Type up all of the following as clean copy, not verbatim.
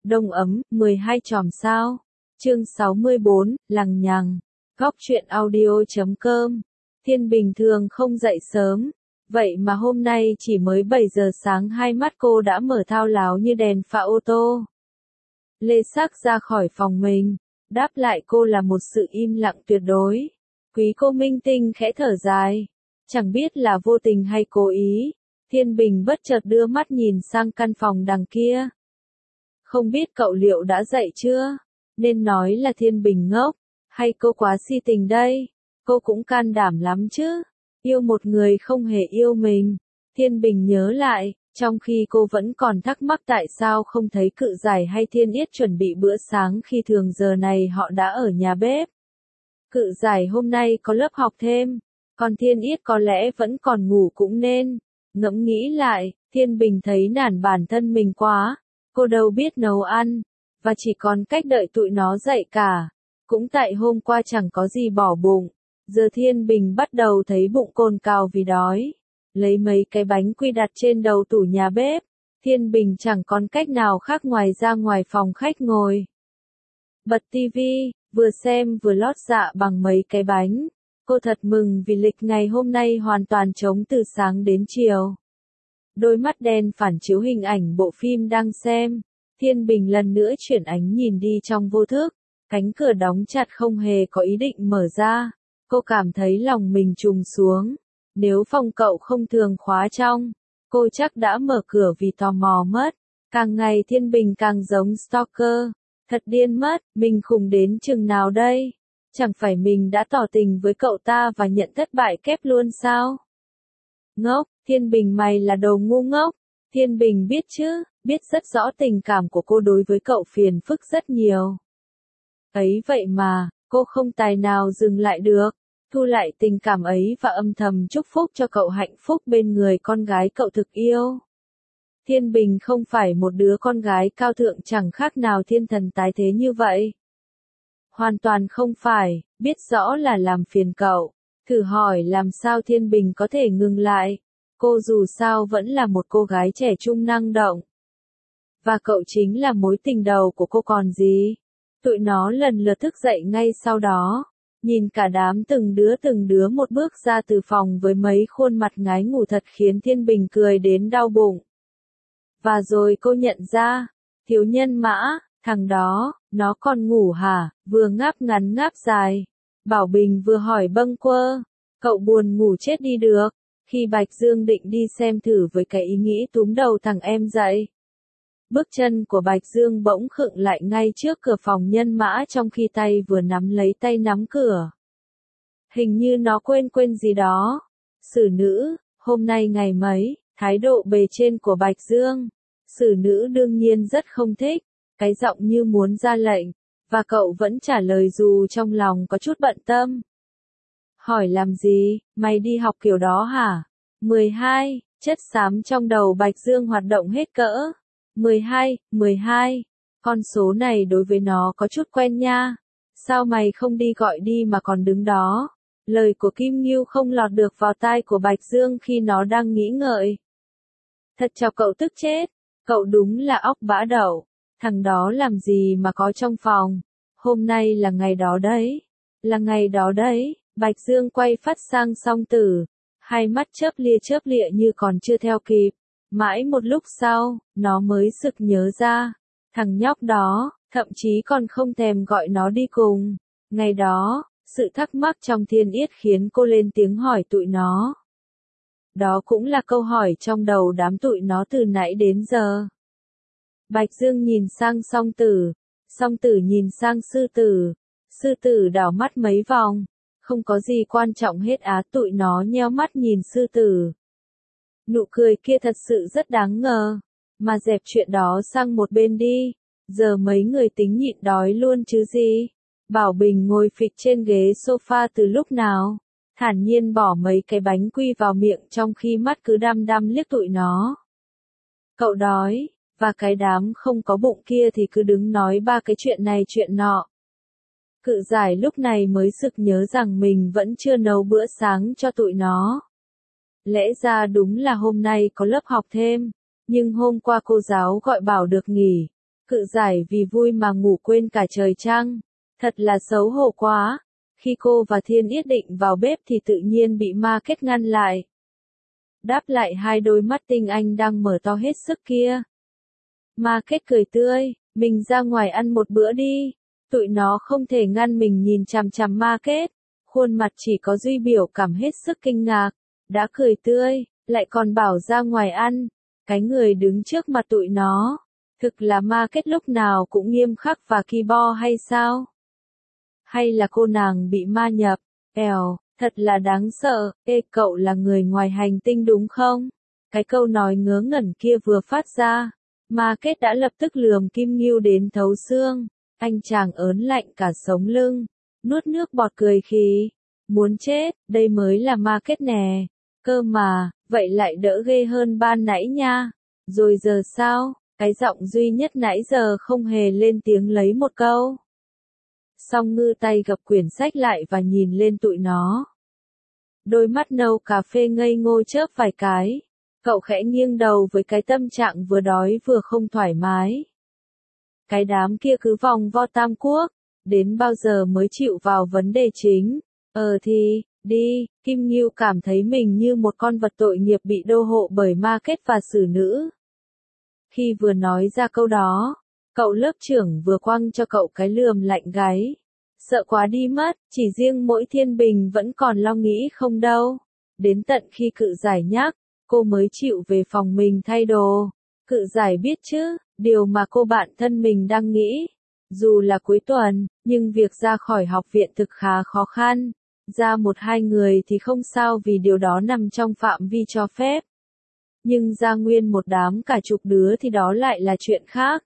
Đông ấm, 12 chòm sao. Chương 64, lằng nhằng. Góc truyện audio.com. Thiên bình thường không dậy sớm. Vậy mà hôm nay chỉ mới 7 giờ sáng hai mắt cô đã mở thao láo như đèn pha ô tô. Lê Sắc ra khỏi phòng mình. Đáp lại cô là một sự im lặng tuyệt đối. Quý cô minh tinh khẽ thở dài. Chẳng biết là vô tình hay cố ý. Thiên Bình bất chợt đưa mắt nhìn sang căn phòng đằng kia. Không biết cậu liệu đã dậy chưa? Nên nói là Thiên Bình ngốc, hay cô quá si tình đây? Cô cũng can đảm lắm chứ. Yêu một người không hề yêu mình. Thiên Bình nhớ lại, trong khi cô vẫn còn thắc mắc tại sao không thấy Cự Giải hay Thiên Yết chuẩn bị bữa sáng khi thường giờ này họ đã ở nhà bếp. Cự Giải hôm nay có lớp học thêm, còn Thiên Yết có lẽ vẫn còn ngủ cũng nên. Ngẫm nghĩ lại, Thiên Bình thấy nản bản thân mình quá. Cô đâu biết nấu ăn, và chỉ còn cách đợi tụi nó dậy cả. Cũng tại hôm qua chẳng có gì bỏ bụng. Giờ Thiên Bình bắt đầu thấy bụng cồn cào vì đói. Lấy mấy cái bánh quy đặt trên đầu tủ nhà bếp. Thiên Bình chẳng còn cách nào khác ngoài ra ngoài phòng khách ngồi. Bật tivi, vừa xem vừa lót dạ bằng mấy cái bánh. Cô thật mừng vì lịch ngày hôm nay hoàn toàn trống từ sáng đến chiều. Đôi mắt đen phản chiếu hình ảnh bộ phim đang xem. Thiên Bình lần nữa chuyển ánh nhìn đi trong vô thức. Cánh cửa đóng chặt không hề có ý định mở ra. Cô cảm thấy lòng mình trùng xuống. Nếu phòng cậu không thường khóa trong, cô chắc đã mở cửa vì tò mò mất. Càng ngày Thiên Bình càng giống stalker. Thật điên mất, mình khùng đến chừng nào đây? Chẳng phải mình đã tỏ tình với cậu ta và nhận thất bại kép luôn sao? Ngốc, Thiên Bình mày là đồ ngu ngốc. Thiên Bình biết chứ, biết rất rõ tình cảm của cô đối với cậu phiền phức rất nhiều. Ấy vậy mà, cô không tài nào dừng lại được. Thu lại tình cảm ấy và âm thầm chúc phúc cho cậu hạnh phúc bên người con gái cậu thực yêu. Thiên Bình không phải một đứa con gái cao thượng chẳng khác nào thiên thần tái thế như vậy. Hoàn toàn không phải, biết rõ là làm phiền cậu. Thử hỏi làm sao Thiên Bình có thể ngừng lại. Cô dù sao vẫn là một cô gái trẻ trung năng động. Và cậu chính là mối tình đầu của cô còn gì. Tụi nó lần lượt thức dậy ngay sau đó. Nhìn cả đám từng đứa một bước ra từ phòng với mấy khuôn mặt ngái ngủ thật khiến Thiên Bình cười đến đau bụng. Và rồi cô nhận ra, thiếu nhân Mã, thằng đó, nó còn ngủ hả? Vừa ngáp ngắn ngáp dài. Bảo Bình vừa hỏi bâng quơ, cậu buồn ngủ chết đi được. Khi Bạch Dương định đi xem thử với cái ý nghĩ túm đầu thằng em dậy. Bước chân của Bạch Dương bỗng khựng lại ngay trước cửa phòng nhân Mã trong khi tay vừa nắm lấy tay nắm cửa. Hình như nó quên gì đó. Xử nữ, hôm nay ngày mấy, thái độ bề trên của Bạch Dương. Xử nữ đương nhiên rất không thích, cái giọng như muốn ra lệnh, và cậu vẫn trả lời dù trong lòng có chút bận tâm. Hỏi làm gì, mày đi học kiểu đó hả? 12, chất xám trong đầu Bạch Dương hoạt động hết cỡ. 12, con số này đối với nó có chút quen nha. Sao mày không đi gọi đi mà còn đứng đó? Lời của Kim Ngưu không lọt được vào tai của Bạch Dương khi nó đang nghĩ ngợi. Thật chọc cậu tức chết, cậu đúng là óc bã đậu. Thằng đó làm gì mà có trong phòng? Hôm nay là ngày đó đấy. Là ngày đó đấy. Bạch Dương quay phát sang Song Tử. Hai mắt chớp lịa như còn chưa theo kịp. Mãi một lúc sau, nó mới sực nhớ ra. Thằng nhóc đó, thậm chí còn không thèm gọi nó đi cùng. Ngày đó, sự thắc mắc trong Thiên Yết khiến cô lên tiếng hỏi tụi nó. Đó cũng là câu hỏi trong đầu đám tụi nó từ nãy đến giờ. Bạch Dương nhìn sang Song Tử. Song Tử nhìn sang Sư Tử. Sư Tử đảo mắt mấy vòng. Không có gì quan trọng hết á, tụi nó nheo mắt nhìn Sư Tử. Nụ cười kia thật sự rất đáng ngờ. Mà dẹp chuyện đó sang một bên đi. Giờ mấy người tính nhịn đói luôn chứ gì. Bảo Bình ngồi phịch trên ghế sofa từ lúc nào. Thản nhiên bỏ mấy cái bánh quy vào miệng trong khi mắt cứ đăm đăm liếc tụi nó. Cậu đói, và cái đám không có bụng kia thì cứ đứng nói ba cái chuyện này chuyện nọ. Cự Giải lúc này mới sực nhớ rằng mình vẫn chưa nấu bữa sáng cho tụi nó. Lẽ ra đúng là hôm nay có lớp học thêm, nhưng hôm qua cô giáo gọi bảo được nghỉ. Cự giải vì vui mà ngủ quên cả trời trăng. Thật là xấu hổ quá. Khi cô và Thiên Yết định vào bếp thì tự nhiên bị Ma Kết ngăn lại. Đáp lại hai đôi mắt tinh anh đang mở to hết sức kia. Ma Kết cười tươi, mình ra ngoài ăn một bữa đi. Tụi nó không thể ngăn mình nhìn chằm chằm Ma Kết. Khuôn mặt chỉ có Duy biểu cảm hết sức kinh ngạc. Đã cười tươi, lại còn bảo ra ngoài ăn. Cái người đứng trước mặt tụi nó. Thực là Ma Kết lúc nào cũng nghiêm khắc và ki bo hay sao? Hay là cô nàng bị ma nhập? Thật là đáng sợ. Ê, cậu là người ngoài hành tinh đúng không? Cái câu nói ngớ ngẩn kia vừa phát ra. Ma Kết đã lập tức lườm Kim Ngưu đến thấu xương. Anh chàng ớn lạnh cả sống lưng. Nuốt nước bọt cười khí. Muốn chết, đây mới là Ma Kết nè. Cơ mà, vậy lại đỡ ghê hơn ban nãy nha. Rồi giờ sao? Cái giọng duy nhất nãy giờ không hề lên tiếng lấy một câu. Song Ngư tay gập quyển sách lại và nhìn lên tụi nó. Đôi mắt nâu cà phê ngây ngô chớp vài cái. Cậu khẽ nghiêng đầu với cái tâm trạng vừa đói vừa không thoải mái. Cái đám kia cứ vòng vo Tam Quốc, đến bao giờ mới chịu vào vấn đề chính. Thì, đi, Kim Ngưu cảm thấy mình như một con vật tội nghiệp bị đô hộ bởi Ma Kết và xử nữ. Khi vừa nói ra câu đó, cậu lớp trưởng vừa quăng cho cậu cái lườm lạnh gáy. Sợ quá đi mất, chỉ riêng mỗi Thiên Bình vẫn còn lo nghĩ không đâu. Đến tận khi Cự Giải nhắc, cô mới chịu về phòng mình thay đồ. Cự Giải biết chứ, điều mà cô bạn thân mình đang nghĩ. Dù là cuối tuần, nhưng việc ra khỏi học viện thực khá khó khăn. Ra một hai người thì không sao vì điều đó nằm trong phạm vi cho phép. Nhưng ra nguyên một đám cả chục đứa thì đó lại là chuyện khác.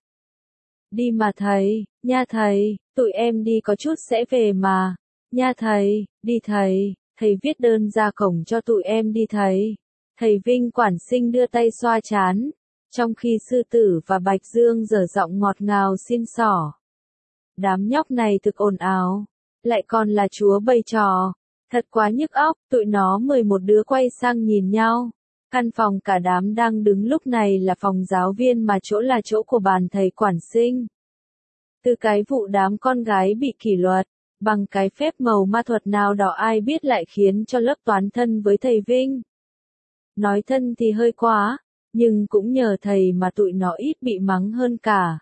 Đi mà thầy, nha thầy, tụi em đi có chút sẽ về mà. Nha thầy, đi thầy, thầy viết đơn ra cổng cho tụi em đi thầy. Thầy Vinh quản sinh đưa tay xoa trán, trong khi Sư Tử và Bạch Dương dở giọng ngọt ngào xin xỏ. Đám nhóc này thực ồn ào, lại còn là chúa bày trò. Thật quá nhức óc, tụi nó 11 đứa quay sang nhìn nhau. Căn phòng cả đám đang đứng lúc này là phòng giáo viên mà chỗ là chỗ của bàn thầy quản sinh. Từ cái vụ đám con gái bị kỷ luật, bằng cái phép màu ma thuật nào đó ai biết lại khiến cho lớp toán thân với thầy Vinh. Nói thân thì hơi quá, nhưng cũng nhờ thầy mà tụi nó ít bị mắng hơn cả.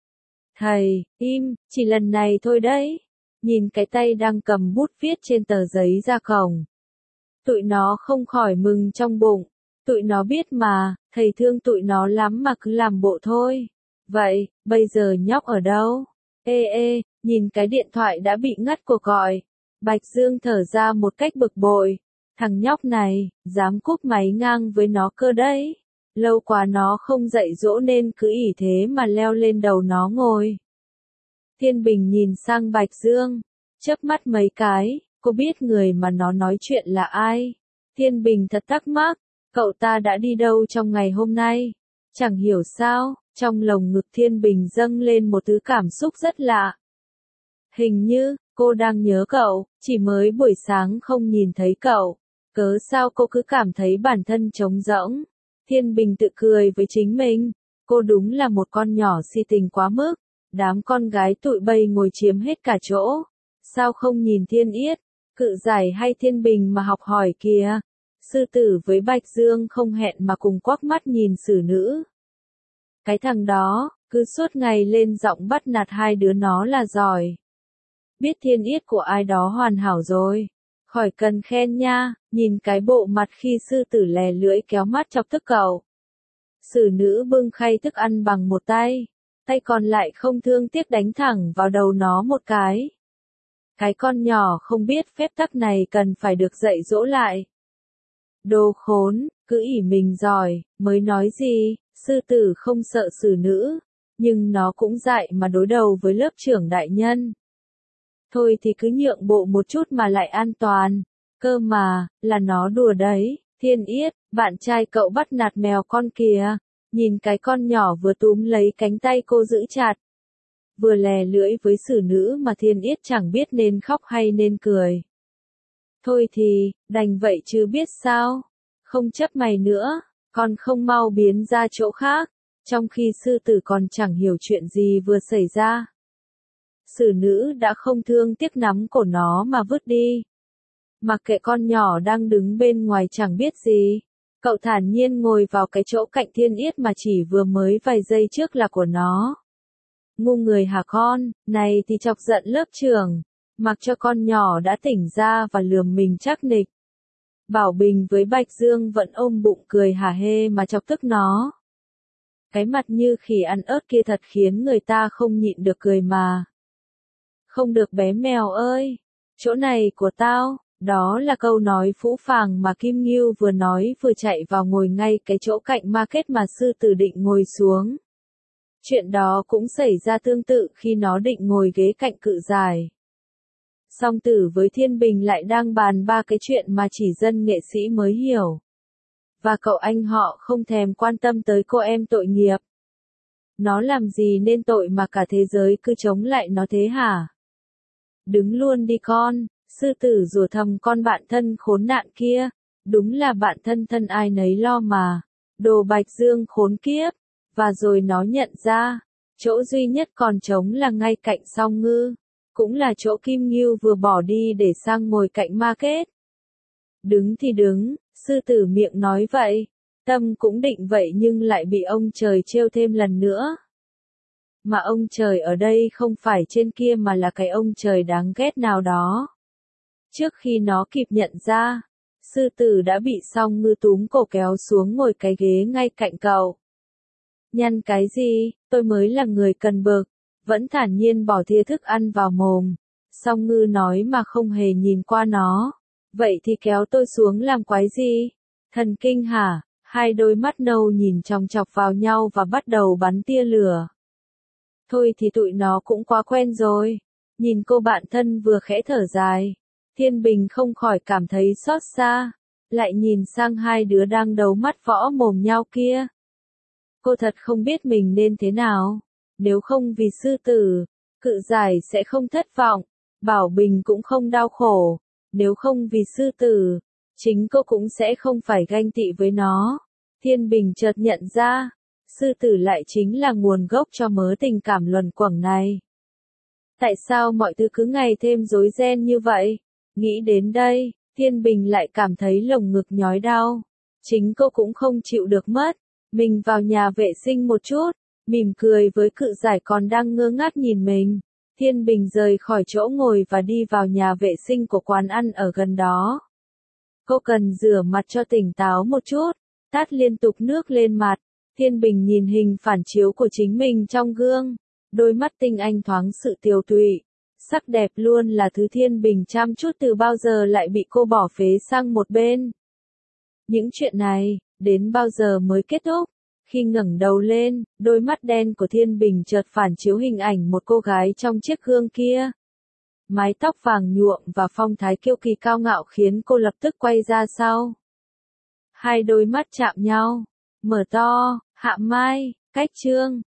Thầy, im, chỉ lần này thôi đấy. Nhìn cái tay đang cầm bút viết trên tờ giấy ra cổng. Tụi nó không khỏi mừng trong bụng. Tụi nó biết mà, thầy thương tụi nó lắm mà cứ làm bộ thôi. Vậy, bây giờ nhóc ở đâu? Nhìn cái điện thoại đã bị ngắt cuộc gọi. Bạch Dương thở ra một cách bực bội. Thằng nhóc này, dám cúp máy ngang với nó cơ đấy. Lâu quá nó không dạy dỗ nên cứ ỷ thế mà leo lên đầu nó ngồi. Thiên Bình nhìn sang Bạch Dương, chớp mắt mấy cái, cô biết người mà nó nói chuyện là ai. Thiên Bình thật thắc mắc, cậu ta đã đi đâu trong ngày hôm nay? Chẳng hiểu sao, trong lồng ngực Thiên Bình dâng lên một thứ cảm xúc rất lạ. Hình như, cô đang nhớ cậu, chỉ mới buổi sáng không nhìn thấy cậu. Cớ sao cô cứ cảm thấy bản thân trống rỗng? Thiên Bình tự cười với chính mình, cô đúng là một con nhỏ si tình quá mức. Đám con gái tụi bay ngồi chiếm hết cả chỗ. Sao không nhìn Thiên Yết, Cự Giải hay Thiên Bình mà học hỏi kìa? Sư Tử với Bạch Dương không hẹn mà cùng quắc mắt nhìn xử nữ. Cái thằng đó, cứ suốt ngày lên giọng bắt nạt hai đứa nó là giỏi. Biết Thiên Yết của ai đó hoàn hảo rồi. Khỏi cần khen nha, nhìn cái bộ mặt khi Sư Tử lè lưỡi kéo mắt chọc tức cậu. Xử nữ bưng khay thức ăn bằng một tay. Tay còn lại không thương tiếc đánh thẳng vào đầu nó một cái. Cái con nhỏ không biết phép tắc này cần phải được dạy dỗ lại. Đồ khốn, cứ ỷ mình giỏi, mới nói gì, Sư Tử không sợ xử nữ, nhưng nó cũng dại mà đối đầu với lớp trưởng đại nhân. Thôi thì cứ nhượng bộ một chút mà lại an toàn, cơ mà, là nó đùa đấy. Thiên Yết, bạn trai cậu bắt nạt mèo con kìa. Nhìn cái con nhỏ vừa túm lấy cánh tay cô giữ chặt, vừa lè lưỡi với xử nữ mà Thiên Yết chẳng biết nên khóc hay nên cười. Thôi thì, đành vậy chứ biết sao. Không chấp mày nữa, con không mau biến ra chỗ khác. Trong khi sư tử còn chẳng hiểu chuyện gì vừa xảy ra. Xử nữ đã không thương tiếc nắm cổ nó mà vứt đi. Mặc kệ con nhỏ đang đứng bên ngoài chẳng biết gì. Cậu thản nhiên ngồi vào cái chỗ cạnh Thiên Yết mà chỉ vừa mới vài giây trước là của nó. Ngu người hả con, này thì chọc giận lớp trưởng. Mặc cho con nhỏ đã tỉnh ra và lườm mình chắc nịch. Bảo Bình với Bạch Dương vẫn ôm bụng cười hả hê mà chọc tức nó. Cái mặt như khỉ ăn ớt kia thật khiến người ta không nhịn được cười mà. Không được bé mèo ơi, chỗ này của tao. Đó là câu nói phũ phàng mà Kim Ngưu vừa nói vừa chạy vào ngồi ngay cái chỗ cạnh market mà sư tử định ngồi xuống. Chuyện đó cũng xảy ra tương tự khi nó định ngồi ghế cạnh Cự Giải. Song Tử với Thiên Bình lại đang bàn ba cái chuyện mà chỉ dân nghệ sĩ mới hiểu. Và cậu anh họ không thèm quan tâm tới cô em tội nghiệp. Nó làm gì nên tội mà cả thế giới cứ chống lại nó thế hả? Đứng luôn đi con. Sư tử rủa thầm con bạn thân khốn nạn kia, đúng là bạn thân thân ai nấy lo mà, đồ Bạch Dương khốn kiếp, và rồi nó nhận ra, chỗ duy nhất còn trống là ngay cạnh Song Ngư, cũng là chỗ Kim Ngưu vừa bỏ đi để sang ngồi cạnh market. Đứng thì đứng, sư tử miệng nói vậy, tâm cũng định vậy nhưng lại bị ông trời trêu thêm lần nữa. Mà ông trời ở đây không phải trên kia mà là cái ông trời đáng ghét nào đó. Trước khi nó kịp nhận ra, sư tử đã bị Song Ngư túm cổ kéo xuống ngồi cái ghế ngay cạnh cậu. Nhăn cái gì, tôi mới là người cần bực, vẫn thản nhiên bỏ thìa thức ăn vào mồm. Song Ngư nói mà không hề nhìn qua nó. Vậy thì kéo tôi xuống làm quái gì? Thần kinh hả? Hai đôi mắt nâu nhìn chòng chọc vào nhau và bắt đầu bắn tia lửa. Thôi thì tụi nó cũng quá quen rồi. Nhìn cô bạn thân vừa khẽ thở dài. Thiên Bình không khỏi cảm thấy xót xa, lại nhìn sang hai đứa đang đấu mắt võ mồm nhau kia. Cô thật không biết mình nên thế nào, nếu không vì sư tử, Cự Giải sẽ không thất vọng, Bảo Bình cũng không đau khổ, nếu không vì sư tử, chính cô cũng sẽ không phải ganh tị với nó. Thiên Bình chợt nhận ra, sư tử lại chính là nguồn gốc cho mớ tình cảm luẩn quẩn này. Tại sao mọi thứ cứ ngày thêm rối ren như vậy? Nghĩ đến đây, Thiên Bình lại cảm thấy lồng ngực nhói đau. Chính cô cũng không chịu được mất. Mình vào nhà vệ sinh một chút, mỉm cười với Cự Giải còn đang ngơ ngác nhìn mình. Thiên Bình rời khỏi chỗ ngồi và đi vào nhà vệ sinh của quán ăn ở gần đó. Cô cần rửa mặt cho tỉnh táo một chút, tát liên tục nước lên mặt. Thiên Bình nhìn hình phản chiếu của chính mình trong gương. Đôi mắt tinh anh thoáng sự tiều tụy. Sắc đẹp luôn là thứ Thiên Bình chăm chút từ bao giờ lại bị cô bỏ phế sang một bên. Những chuyện này, đến bao giờ mới kết thúc? Khi ngẩng đầu lên, đôi mắt đen của Thiên Bình chợt phản chiếu hình ảnh một cô gái trong chiếc gương kia. Mái tóc vàng nhuộm và phong thái kiêu kỳ cao ngạo khiến cô lập tức quay ra sau. Hai đôi mắt chạm nhau, mở to, Hạ Mai, Cách Trương.